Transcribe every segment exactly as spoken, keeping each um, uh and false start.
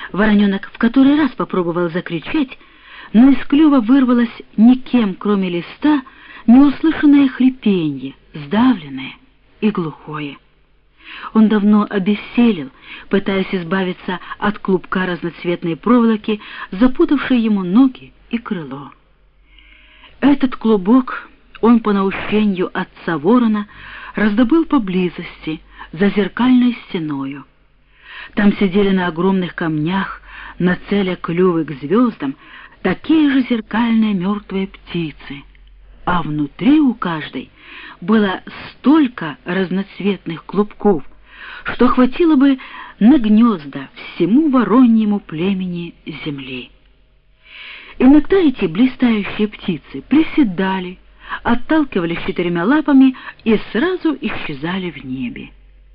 Вороненок в который раз попробовал закричать, но из клюва вырвалось никем, кроме листа, неуслышанное хрипенье, сдавленное и глухое. Он давно обессилел, пытаясь избавиться от клубка разноцветной проволоки, запутавшей ему ноги и крыло. Этот клубок он по наущению отца ворона раздобыл поблизости, за зеркальной стеною. Там сидели на огромных камнях, нацеля клювы к звездам, такие же зеркальные мертвые птицы, а внутри у каждой было столько разноцветных клубков, что хватило бы на гнезда всему вороньему племени земли. Иногда эти блистающие птицы приседали, отталкивались четырьмя лапами и сразу исчезали в небе.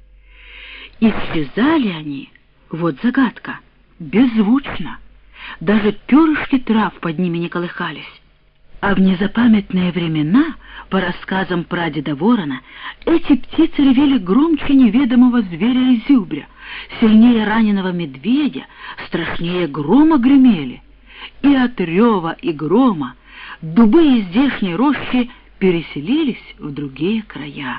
Исчезали они, вот загадка, беззвучно, даже перышки трав под ними не колыхались. А в незапамятные времена, по рассказам прадеда ворона, эти птицы ревели громче неведомого зверя и зюбря, сильнее раненого медведя, страшнее грома гремели. И от рева и грома дубы из здешней рощи переселились в другие края.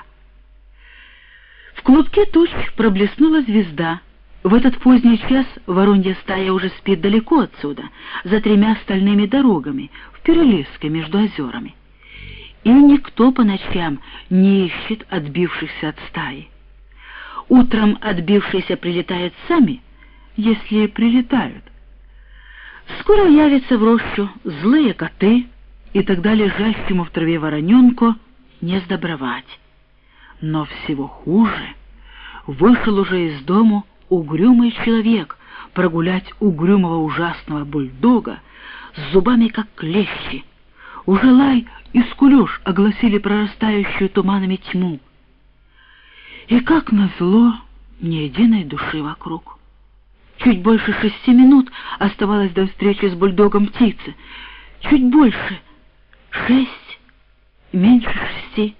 В клубке туч проблеснула звезда. В этот поздний час воронья стая уже спит далеко отсюда, за тремя стальными дорогами, в перелеске между озерами. И никто по ночам не ищет отбившихся от стаи. Утром отбившиеся прилетают сами, если прилетают. Скоро явятся в рощу злые коты, и тогда лежащему в траве вороненку не сдобровать. Но всего хуже. Вышел уже из дому угрюмый человек прогулять угрюмого ужасного бульдога с зубами как клещи. Уже лай и скулёж огласили прорастающую туманами тьму. И как назло, ни единой души вокруг. Чуть больше шести минут оставалось до встречи с бульдогом птицы. Чуть больше. Шесть. Меньше шести.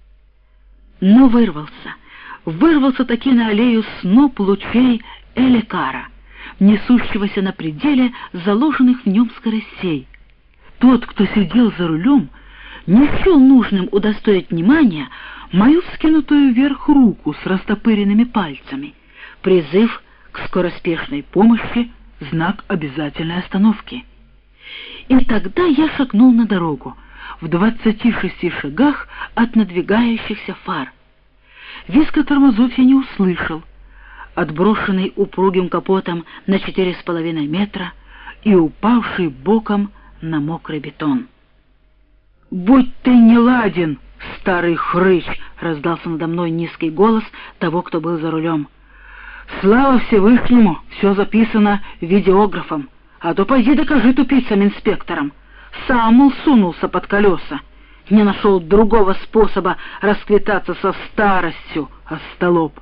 Но вырвался. Вырвался таки на аллею сноп лучей Элекара, несущегося на пределе заложенных в нем скоростей. Тот, кто сидел за рулем, не счел нужным удостоить внимания мою вскинутую вверх руку с растопыренными пальцами, призыв к скороспешной помощи, знак обязательной остановки. И тогда я шагнул на дорогу, в двадцати шести шагах от надвигающихся фар. Визга тормозов я не услышал, отброшенный упругим капотом на четыре с половиной метра и упавший боком на мокрый бетон. «Будь ты неладен, старый хрыч!» — раздался надо мной низкий голос того, кто был за рулем. «Слава Всевышнему, все записано видеографом, а то пойди докажи тупицам-инспекторам. Сам, мол, сунулся под колеса, не нашел другого способа расквитаться со старостью, остолоп».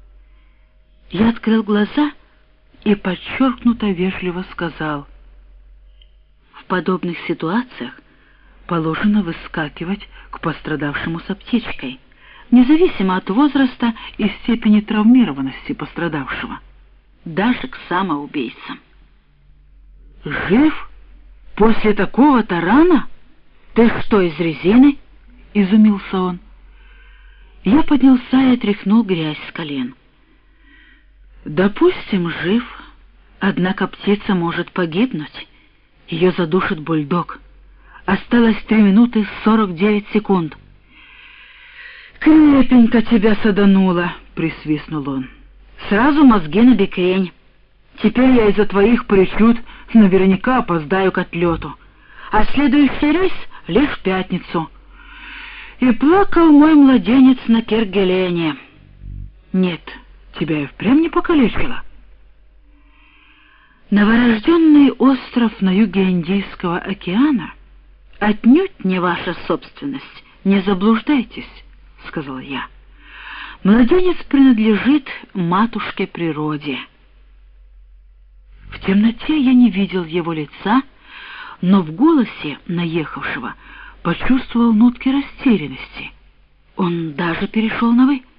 Я открыл глаза и подчеркнуто вежливо сказал: «В подобных ситуациях положено выскакивать к пострадавшему с аптечкой, независимо от возраста и степени травмированности пострадавшего, даже к самоубийцам». «Жив? После такого тарана? Ты что, из резины?» — изумился он. Я поднялся и отряхнул грязь с колен. «Допустим, жив, однако птица может погибнуть. Ее задушит бульдог. Осталось три минуты сорок девять секунд». «Крепенько тебя садануло», — присвистнул он. «Сразу мозги на бекрень. Теперь я из-за твоих причуд наверняка опоздаю к отлету, а следующий рейс лишь в пятницу. И плакал мой младенец на Кергелене. Нет, тебя и впрямь не покалечило». Новорожденный остров на юге Индийского океана отнюдь не ваша собственность, не заблуждайтесь, — сказал я. Младенец принадлежит матушке природе. В темноте я не видел его лица, но в голосе наехавшего почувствовал нотки растерянности. Он даже перешел на «вы».